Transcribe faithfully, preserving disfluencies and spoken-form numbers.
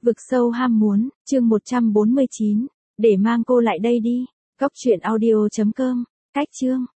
Vực sâu ham muốn, chương một trăm bốn mươi chín, để mang cô lại đây đi. Cóc truyện audio chấm com, cách chương.